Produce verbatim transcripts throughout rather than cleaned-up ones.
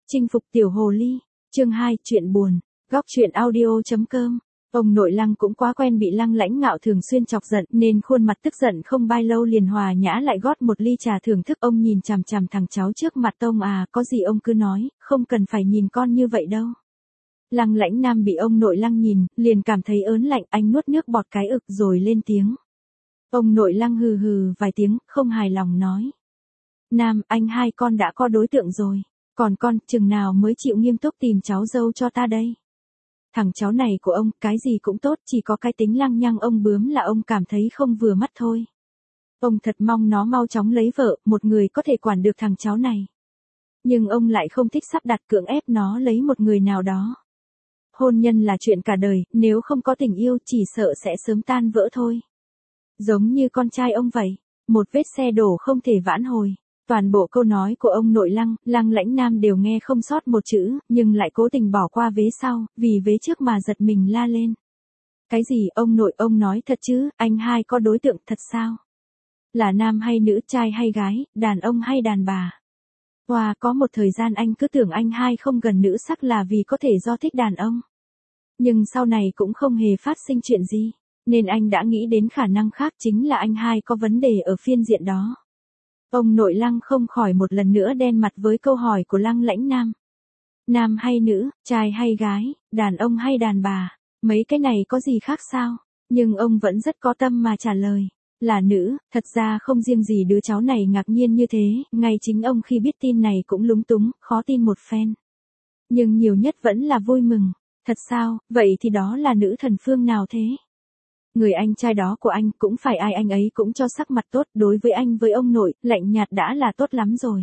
Chinh phục tiểu hồ ly, chương hai, chuyện buồn, góc truyện audio chấm com. Ông nội Lăng cũng quá quen bị Lăng Lãnh Ngạo thường xuyên chọc giận nên khuôn mặt tức giận không bao lâu liền hòa nhã lại gót một ly trà thưởng thức. Ông nhìn chằm chằm thằng cháu trước mặt ông, à, có gì ông cứ nói, không cần phải nhìn con như vậy đâu. Lăng Lãnh Nam bị ông nội Lăng nhìn, liền cảm thấy ớn lạnh, anh nuốt nước bọt cái ực rồi lên tiếng. Ông nội Lăng hừ hừ vài tiếng, không hài lòng nói. Nam, anh hai con đã có đối tượng rồi. Còn con, chừng nào mới chịu nghiêm túc tìm cháu dâu cho ta đây? Thằng cháu này của ông, cái gì cũng tốt, chỉ có cái tính lăng nhăng ông bướm là ông cảm thấy không vừa mắt thôi. Ông thật mong nó mau chóng lấy vợ, một người có thể quản được thằng cháu này. Nhưng ông lại không thích sắp đặt cưỡng ép nó lấy một người nào đó. Hôn nhân là chuyện cả đời, nếu không có tình yêu chỉ sợ sẽ sớm tan vỡ thôi. Giống như con trai ông vậy, một vết xe đổ không thể vãn hồi. Toàn bộ câu nói của ông nội Lăng, Lăng Lãnh Nam đều nghe không sót một chữ, nhưng lại cố tình bỏ qua vế sau, vì vế trước mà giật mình la lên. Cái gì ông nội, ông nói thật chứ, anh hai có đối tượng thật sao? Là nam hay nữ, trai hay gái, đàn ông hay đàn bà? Wow, có một thời gian anh cứ tưởng anh hai không gần nữ sắc là vì có thể do thích đàn ông. Nhưng sau này cũng không hề phát sinh chuyện gì, nên anh đã nghĩ đến khả năng khác, chính là anh hai có vấn đề ở phiên diện đó. Ông nội Lăng không khỏi một lần nữa đen mặt với câu hỏi của Lăng Lãnh Nam. Nam hay nữ, trai hay gái, đàn ông hay đàn bà, mấy cái này có gì khác sao? Nhưng ông vẫn rất có tâm mà trả lời. Là nữ, thật ra không riêng gì đứa cháu này ngạc nhiên như thế, ngay chính ông khi biết tin này cũng lúng túng, khó tin một phen. Nhưng nhiều nhất vẫn là vui mừng. Thật sao, vậy thì đó là nữ thần phương nào thế? Người anh trai đó của anh cũng phải ai anh ấy cũng cho sắc mặt tốt, đối với anh với ông nội, lạnh nhạt đã là tốt lắm rồi.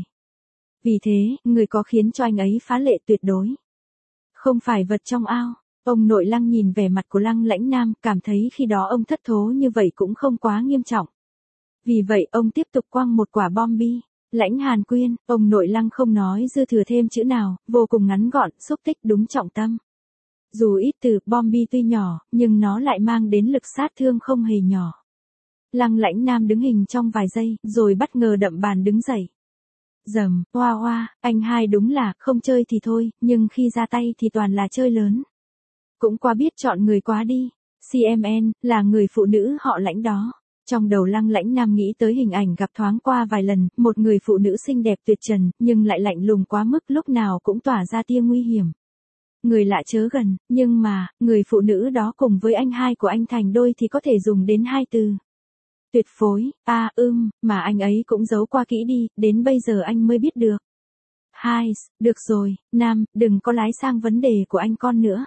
Vì thế, người có khiến cho anh ấy phá lệ tuyệt đối. Không phải vật trong ao. Ông nội Lăng nhìn vẻ mặt của Lăng Lãnh Nam, cảm thấy khi đó ông thất thố như vậy cũng không quá nghiêm trọng. Vì vậy ông tiếp tục quăng một quả bom bi. Lãnh Hàn Quyên, ông nội Lăng không nói dư thừa thêm chữ nào, vô cùng ngắn gọn, xúc tích đúng trọng tâm. Dù ít từ, bom bi tuy nhỏ, nhưng nó lại mang đến lực sát thương không hề nhỏ. Lăng Lãnh Nam đứng hình trong vài giây, rồi bất ngờ đậm bàn đứng dậy. Dầm, hoa hoa, anh hai đúng là, không chơi thì thôi, nhưng khi ra tay thì toàn là chơi lớn. Cũng quá biết chọn người quá đi. xê em en, là người phụ nữ họ Lãnh đó. Trong đầu Lăng Lãnh Nam nghĩ tới hình ảnh gặp thoáng qua vài lần, một người phụ nữ xinh đẹp tuyệt trần, nhưng lại lạnh lùng quá mức, lúc nào cũng tỏa ra tia nguy hiểm. Người lạ chớ gần, nhưng mà, người phụ nữ đó cùng với anh hai của anh thành đôi thì có thể dùng đến hai từ. Tuyệt phối, a à, ưm, mà anh ấy cũng giấu qua kỹ đi, đến bây giờ anh mới biết được. Hai, được rồi, Nam, đừng có lái sang vấn đề của anh con nữa.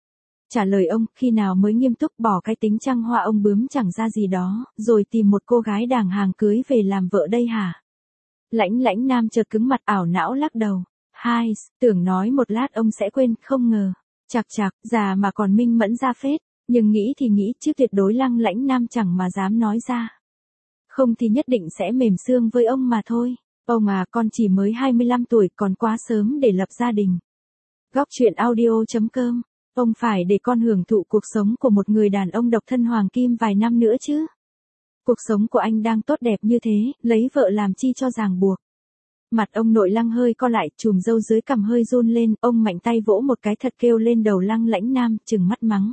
Trả lời ông, khi nào mới nghiêm túc bỏ cái tính trăng hoa ông bướm chẳng ra gì đó, rồi tìm một cô gái đàng hoàng cưới về làm vợ đây hả? Lãnh Lãnh Nam chợt cứng mặt ảo não lắc đầu. Hai, tưởng nói một lát ông sẽ quên, không ngờ. Chạc chạc, già mà còn minh mẫn ra phết, nhưng nghĩ thì nghĩ chứ tuyệt đối Lăng Lãnh Nam chẳng mà dám nói ra. Không thì nhất định sẽ mềm xương với ông mà thôi. Ông à, con chỉ mới hai mươi lăm tuổi, còn quá sớm để lập gia đình. Góc truyện audio chấm com. Ông phải để con hưởng thụ cuộc sống của một người đàn ông độc thân hoàng kim vài năm nữa chứ. Cuộc sống của anh đang tốt đẹp như thế, lấy vợ làm chi cho ràng buộc. Mặt ông nội Lăng hơi co lại, chùm râu dưới cằm hơi run lên, ông mạnh tay vỗ một cái thật kêu lên đầu Lăng Lãnh Nam, trừng mắt mắng.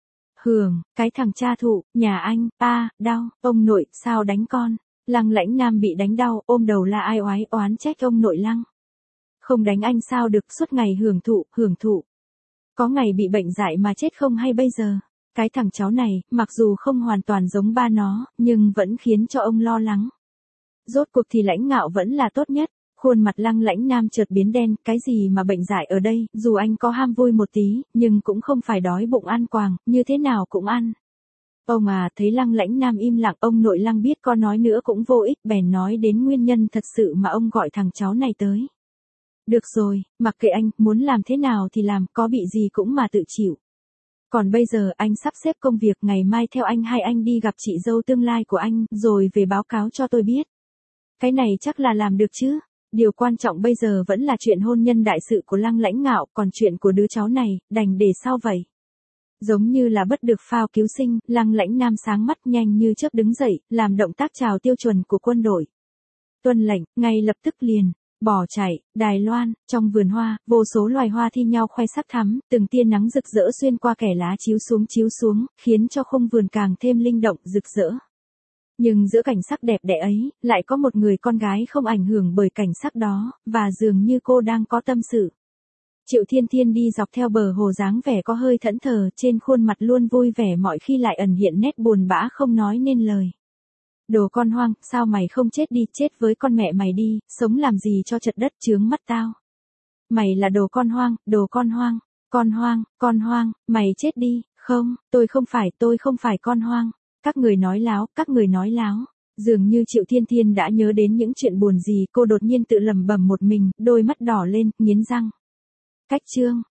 Hường, cái thằng cha thụ, nhà anh, a, đau, ông nội, sao đánh con? Lăng Lãnh Nam bị đánh đau, ôm đầu la ai oái oán trách ông nội Lăng. Không đánh anh sao được, suốt ngày hưởng thụ, hưởng thụ. Có ngày bị bệnh dại mà chết không hay bây giờ. Cái thằng cháu này, mặc dù không hoàn toàn giống ba nó, nhưng vẫn khiến cho ông lo lắng. Rốt cuộc thì Lãnh Ngạo vẫn là tốt nhất. Khuôn mặt Lăng Lãnh Nam chợt biến đen, cái gì mà bệnh dại ở đây, dù anh có ham vui một tí, nhưng cũng không phải đói bụng ăn quàng, như thế nào cũng ăn. Ông à, thấy Lăng Lãnh Nam im lặng, ông nội Lăng biết có nói nữa cũng vô ích, bèn nói đến nguyên nhân thật sự mà ông gọi thằng cháu này tới. Được rồi, mặc kệ anh, muốn làm thế nào thì làm, có bị gì cũng mà tự chịu. Còn bây giờ anh sắp xếp công việc, ngày mai theo anh hai anh đi gặp chị dâu tương lai của anh, rồi về báo cáo cho tôi biết. Cái này chắc là làm được chứ. Điều quan trọng bây giờ vẫn là chuyện hôn nhân đại sự của Lăng Lãnh Ngạo, còn chuyện của đứa cháu này, đành để sau vậy. Giống như là bất được phao cứu sinh, Lăng Lãnh Nam sáng mắt nhanh như chớp đứng dậy, làm động tác chào tiêu chuẩn của quân đội. Tuân lệnh, ngay lập tức liền. Bỏ chạy, Đài Loan, trong vườn hoa, vô số loài hoa thi nhau khoe sắc thắm, từng tia nắng rực rỡ xuyên qua kẽ lá chiếu xuống chiếu xuống, khiến cho khung vườn càng thêm linh động, rực rỡ. Nhưng giữa cảnh sắc đẹp đẽ ấy, lại có một người con gái không ảnh hưởng bởi cảnh sắc đó, và dường như cô đang có tâm sự. Triệu Thiên Thiên đi dọc theo bờ hồ dáng vẻ có hơi thẫn thờ, trên khuôn mặt luôn vui vẻ mọi khi lại ẩn hiện nét buồn bã không nói nên lời. Đồ con hoang, sao mày không chết đi, chết với con mẹ mày đi, sống làm gì cho chật đất chướng mắt tao. Mày là đồ con hoang, đồ con hoang, con hoang, con hoang, mày chết đi, không, tôi không phải, tôi không phải con hoang. Các người nói láo, các người nói láo. Dường như Triệu Thiên Thiên đã nhớ đến những chuyện buồn gì, cô đột nhiên tự lẩm bẩm một mình, đôi mắt đỏ lên, nghiến răng. Cách chương